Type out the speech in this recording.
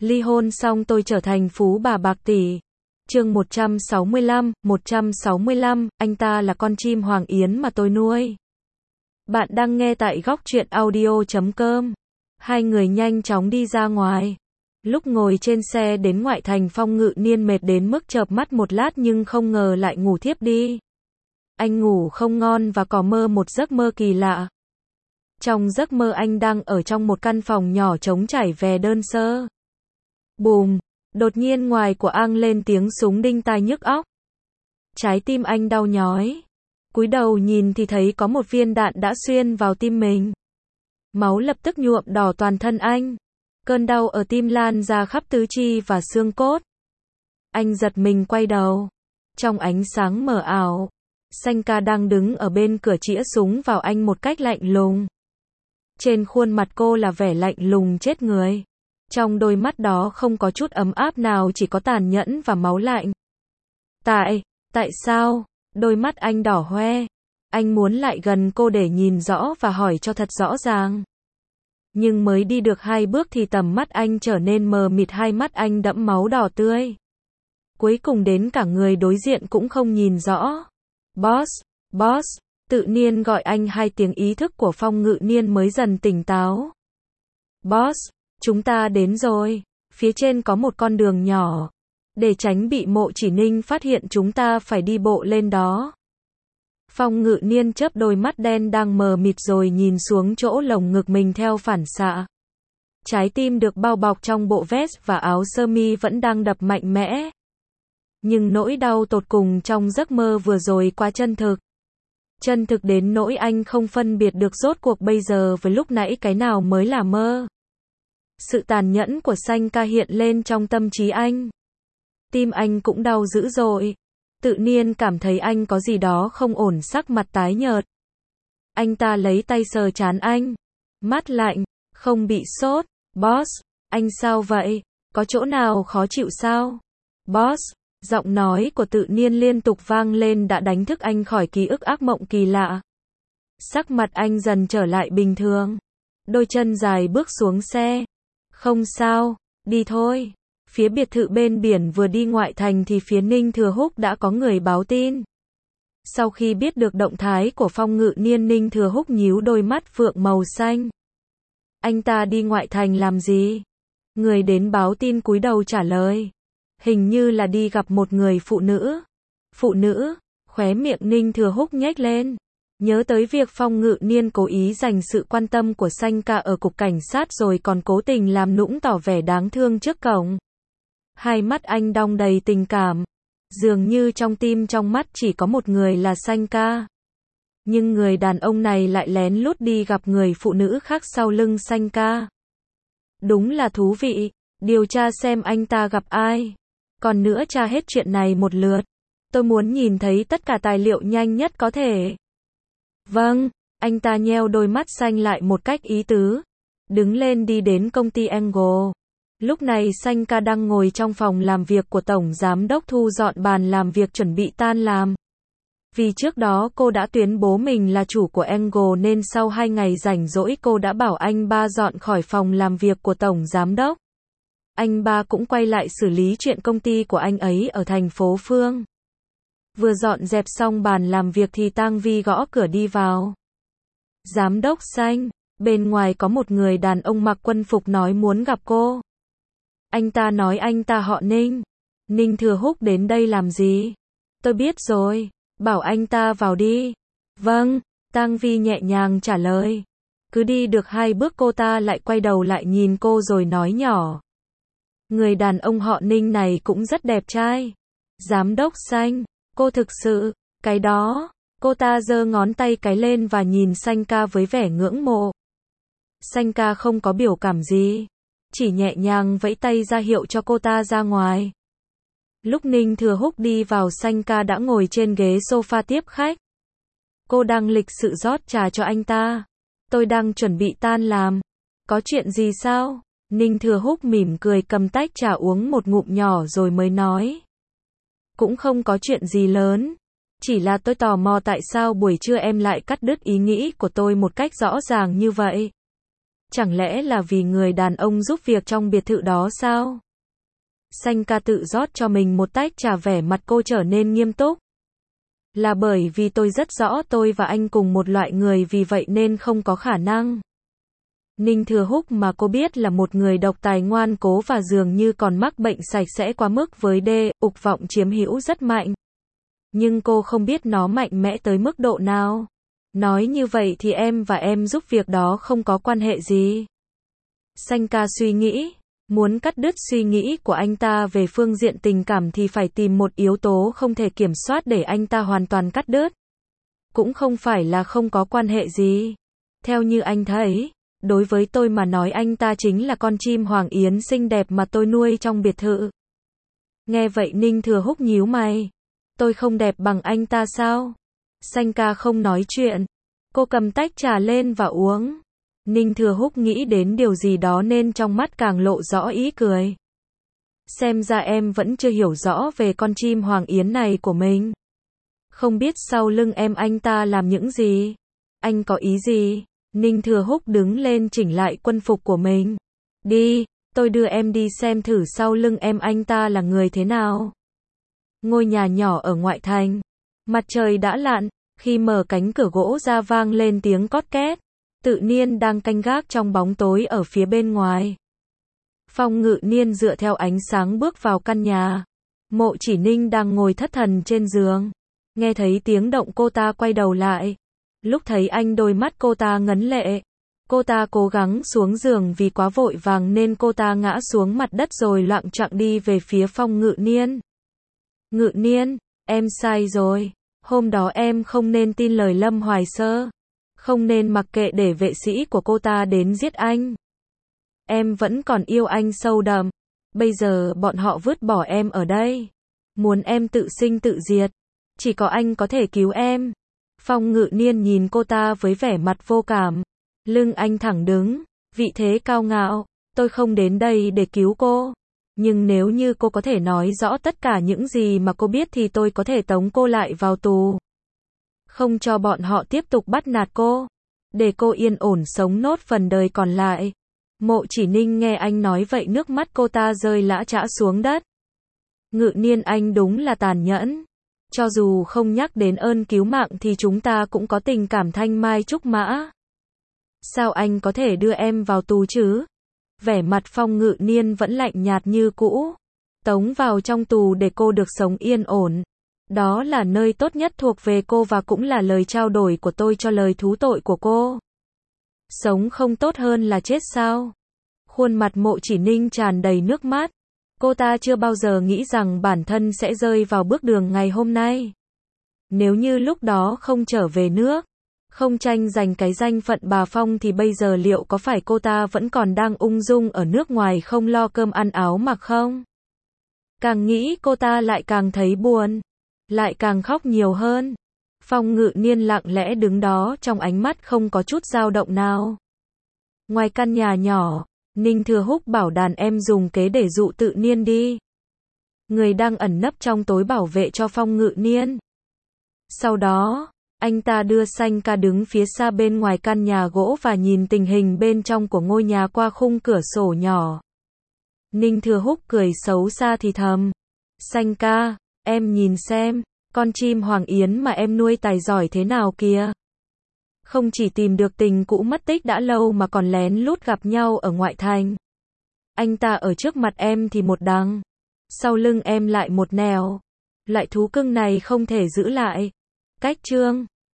Ly hôn xong tôi trở thành phú bà bạc tỷ. Chương 165, anh ta là con chim hoàng yến mà tôi nuôi. Bạn đang nghe tại góc truyện audio.com. Hai người nhanh chóng đi ra ngoài. Lúc ngồi trên xe đến ngoại thành, Phong Ngự Niên mệt đến mức chợp mắt một lát nhưng không ngờ lại ngủ thiếp đi. Anh ngủ không ngon và có mơ một giấc mơ kỳ lạ. Trong giấc mơ anh đang ở trong một căn phòng nhỏ trống trải ve đơn sơ. Bùm, đột nhiên ngoài của ang lên tiếng súng đinh tai nhức óc. Trái tim anh đau nhói. Cúi đầu nhìn thì thấy có một viên đạn đã xuyên vào tim mình. Máu lập tức nhuộm đỏ toàn thân anh. Cơn đau ở tim lan ra khắp tứ chi và xương cốt. Anh giật mình quay đầu. Trong ánh sáng mờ ảo, Sanh Ca đang đứng ở bên cửa chĩa súng vào anh một cách lạnh lùng. Trên khuôn mặt cô là vẻ lạnh lùng chết người. Trong đôi mắt đó không có chút ấm áp nào, chỉ có tàn nhẫn và máu lạnh. Tại sao? Đôi mắt anh đỏ hoe. Anh muốn lại gần cô để nhìn rõ và hỏi cho thật rõ ràng. Nhưng mới đi được 2 bước thì tầm mắt anh trở nên mờ mịt, hai mắt anh đẫm máu đỏ tươi. Cuối cùng đến cả người đối diện cũng không nhìn rõ. Boss, tự nhiên gọi anh 2 tiếng, ý thức của Phong Ngự Niên mới dần tỉnh táo. Boss, chúng ta đến rồi. Phía trên có một con đường nhỏ. Để tránh bị Mộ Chỉ Ninh phát hiện chúng ta phải đi bộ lên đó. Phong Ngự Niên chớp đôi mắt đen đang mờ mịt rồi nhìn xuống chỗ lồng ngực mình theo phản xạ. Trái tim được bao bọc trong bộ vest và áo sơ mi vẫn đang đập mạnh mẽ. Nhưng nỗi đau tột cùng trong giấc mơ vừa rồi quá chân thực. Chân thực đến nỗi anh không phân biệt được rốt cuộc bây giờ với lúc nãy cái nào mới là mơ. Sự tàn nhẫn của Sanh Ca hiện lên trong tâm trí anh. Tim anh cũng đau dữ dội. Tự nhiên cảm thấy anh có gì đó không ổn, sắc mặt tái nhợt. Anh ta lấy tay sờ trán anh. Mát lạnh, không bị sốt. Boss, anh sao vậy? Có chỗ nào khó chịu sao? Boss, giọng nói của Tự Nhiên liên tục vang lên đã đánh thức anh khỏi ký ức ác mộng kỳ lạ. Sắc mặt anh dần trở lại bình thường. Đôi chân dài bước xuống xe. Không sao, đi thôi. Phía biệt thự bên biển vừa đi ngoại thành thì phía Ninh Thừa Húc đã có người báo tin. Sau khi biết được động thái của Phong Ngự Niên, Ninh Thừa Húc nhíu đôi mắt phượng màu xanh. Anh ta đi ngoại thành làm gì? Người đến báo tin cúi đầu trả lời. Hình như là đi gặp một người phụ nữ. Phụ nữ? Khóe miệng Ninh Thừa Húc nhếch lên. Nhớ tới việc Phong Ngự Niên cố ý dành sự quan tâm của Sanh Ca ở cục cảnh sát rồi còn cố tình làm nũng tỏ vẻ đáng thương trước cổng. Hai mắt anh đong đầy tình cảm. Dường như trong tim trong mắt chỉ có một người là Sanh Ca. Nhưng người đàn ông này lại lén lút đi gặp người phụ nữ khác sau lưng Sanh Ca. Đúng là thú vị. Điều tra xem anh ta gặp ai. Còn nữa tra hết chuyện này một lượt. Tôi muốn nhìn thấy tất cả tài liệu nhanh nhất có thể. Vâng, anh ta nheo đôi mắt xanh lại một cách ý tứ. Đứng lên đi đến công ty Angle. Lúc này Sanh Ca đang ngồi trong phòng làm việc của Tổng Giám đốc thu dọn bàn làm việc chuẩn bị tan làm. Vì trước đó cô đã tuyên bố mình là chủ của Angle nên sau 2 ngày rảnh rỗi cô đã bảo anh ba dọn khỏi phòng làm việc của Tổng Giám đốc. Anh ba cũng quay lại xử lý chuyện công ty của anh ấy ở thành phố Phương. Vừa dọn dẹp xong bàn làm việc thì Tang Vi gõ cửa đi vào. Giám đốc Sanh, bên ngoài có một người đàn ông mặc quân phục nói muốn gặp cô. Anh ta nói anh ta họ Ninh. Ninh Thừa Húc đến đây làm gì? Tôi biết rồi, bảo anh ta vào đi. Vâng, Tang Vi nhẹ nhàng trả lời. Cứ đi được 2 bước cô ta lại quay đầu lại nhìn cô rồi nói nhỏ. Người đàn ông họ Ninh này cũng rất đẹp trai. Giám đốc Sanh, cô thực sự, cái đó, cô ta giơ ngón tay cái lên và nhìn Sanh Ca với vẻ ngưỡng mộ. Sanh Ca không có biểu cảm gì. Chỉ nhẹ nhàng vẫy tay ra hiệu cho cô ta ra ngoài. Lúc Ninh Thừa Húc đi vào, Sanh Ca đã ngồi trên ghế sofa tiếp khách. Cô đang lịch sự rót trà cho anh ta. Tôi đang chuẩn bị tan làm. Có chuyện gì sao? Ninh Thừa Húc mỉm cười cầm tách trà uống một ngụm nhỏ rồi mới nói. Cũng không có chuyện gì lớn. Chỉ là tôi tò mò tại sao buổi trưa em lại cắt đứt ý nghĩ của tôi một cách rõ ràng như vậy. Chẳng lẽ là vì người đàn ông giúp việc trong biệt thự đó sao? Xanh ca tự rót cho mình một tách trà, vẻ mặt cô trở nên nghiêm túc. Là bởi vì tôi rất rõ tôi và anh cùng một loại người, vì vậy nên không có khả năng. Ninh Thừa Húc mà cô biết là một người độc tài ngoan cố và dường như còn mắc bệnh sạch sẽ quá mức với dục vọng chiếm hữu rất mạnh. Nhưng cô không biết nó mạnh mẽ tới mức độ nào. Nói như vậy thì em và em giúp việc đó không có quan hệ gì. Xanh ca suy nghĩ. Muốn cắt đứt suy nghĩ của anh ta về phương diện tình cảm thì phải tìm một yếu tố không thể kiểm soát để anh ta hoàn toàn cắt đứt. Cũng không phải là không có quan hệ gì. Theo như anh thấy, đối với tôi mà nói anh ta chính là con chim hoàng yến xinh đẹp mà tôi nuôi trong biệt thự. Nghe vậy Ninh Thừa Húc nhíu mày. Tôi không đẹp bằng anh ta sao? Xanh ca không nói chuyện. Cô cầm tách trà lên và uống. Ninh Thừa Húc nghĩ đến điều gì đó nên trong mắt càng lộ rõ ý cười. Xem ra em vẫn chưa hiểu rõ về con chim hoàng yến này của mình. Không biết sau lưng em anh ta làm những gì? Anh có ý gì? Ninh Thừa Húc đứng lên chỉnh lại quân phục của mình. Đi, tôi đưa em đi xem thử sau lưng em anh ta là người thế nào. Ngôi nhà nhỏ ở ngoại thành. Mặt trời đã lặn, khi mở cánh cửa gỗ ra vang lên tiếng cót két. Tự Niên đang canh gác trong bóng tối ở phía bên ngoài. Phong Ngự Niên dựa theo ánh sáng bước vào căn nhà. Mộ Chỉ Ninh đang ngồi thất thần trên giường. Nghe thấy tiếng động cô ta quay đầu lại. Lúc thấy anh đôi mắt cô ta ngấn lệ. Cô ta cố gắng xuống giường vì quá vội vàng nên cô ta ngã xuống mặt đất rồi loạng choạng đi về phía Phong Ngự Niên. Ngự Niên, em sai rồi. Hôm đó em không nên tin lời Lâm Hoài Sơ. Không nên mặc kệ để vệ sĩ của cô ta đến giết anh. Em vẫn còn yêu anh sâu đậm. Bây giờ bọn họ vứt bỏ em ở đây. Muốn em tự sinh tự diệt. Chỉ có anh có thể cứu em. Phong Ngự Niên nhìn cô ta với vẻ mặt vô cảm. Lưng anh thẳng đứng, vị thế cao ngạo. Tôi không đến đây để cứu cô. Nhưng nếu như cô có thể nói rõ tất cả những gì mà cô biết thì tôi có thể tống cô lại vào tù. Không cho bọn họ tiếp tục bắt nạt cô. Để cô yên ổn sống nốt phần đời còn lại. Mộ Chỉ Ninh nghe anh nói vậy nước mắt cô ta rơi lã chã xuống đất. Ngự Niên anh đúng là tàn nhẫn. Cho dù không nhắc đến ơn cứu mạng thì chúng ta cũng có tình cảm thanh mai trúc mã. Sao anh có thể đưa em vào tù chứ? Vẻ mặt Phong Ngự Niên vẫn lạnh nhạt như cũ. Tống vào trong tù để cô được sống yên ổn. Đó là nơi tốt nhất thuộc về cô và cũng là lời trao đổi của tôi cho lời thú tội của cô. Sống không tốt hơn là chết sao? Khuôn mặt Mộ Chỉ Ninh tràn đầy nước mắt. Cô ta chưa bao giờ nghĩ rằng bản thân sẽ rơi vào bước đường ngày hôm nay. Nếu như lúc đó không trở về nước, không tranh giành cái danh phận bà Phong thì bây giờ liệu có phải cô ta vẫn còn đang ung dung ở nước ngoài không lo cơm ăn áo mặc không? Càng nghĩ cô ta lại càng thấy buồn, lại càng khóc nhiều hơn. Phong Ngự Niên lặng lẽ đứng đó trong ánh mắt không có chút dao động nào. Ngoài căn nhà nhỏ, Ninh Thừa Húc bảo đàn em dùng kế để dụ Tự Niên đi. Người đang ẩn nấp trong tối bảo vệ cho Phong Ngự Niên. Sau đó, anh ta đưa Xanh ca đứng phía xa bên ngoài căn nhà gỗ và nhìn tình hình bên trong của ngôi nhà qua khung cửa sổ nhỏ. Ninh Thừa Húc cười xấu xa thì thầm. Xanh ca, em nhìn xem, con chim hoàng yến mà em nuôi tài giỏi thế nào kìa. Không chỉ tìm được tình cũ mất tích đã lâu mà còn lén lút gặp nhau ở ngoại thành. Anh ta ở trước mặt em thì một đằng, sau lưng em lại một nẻo. Loại thú cưng này không thể giữ lại. Cách chương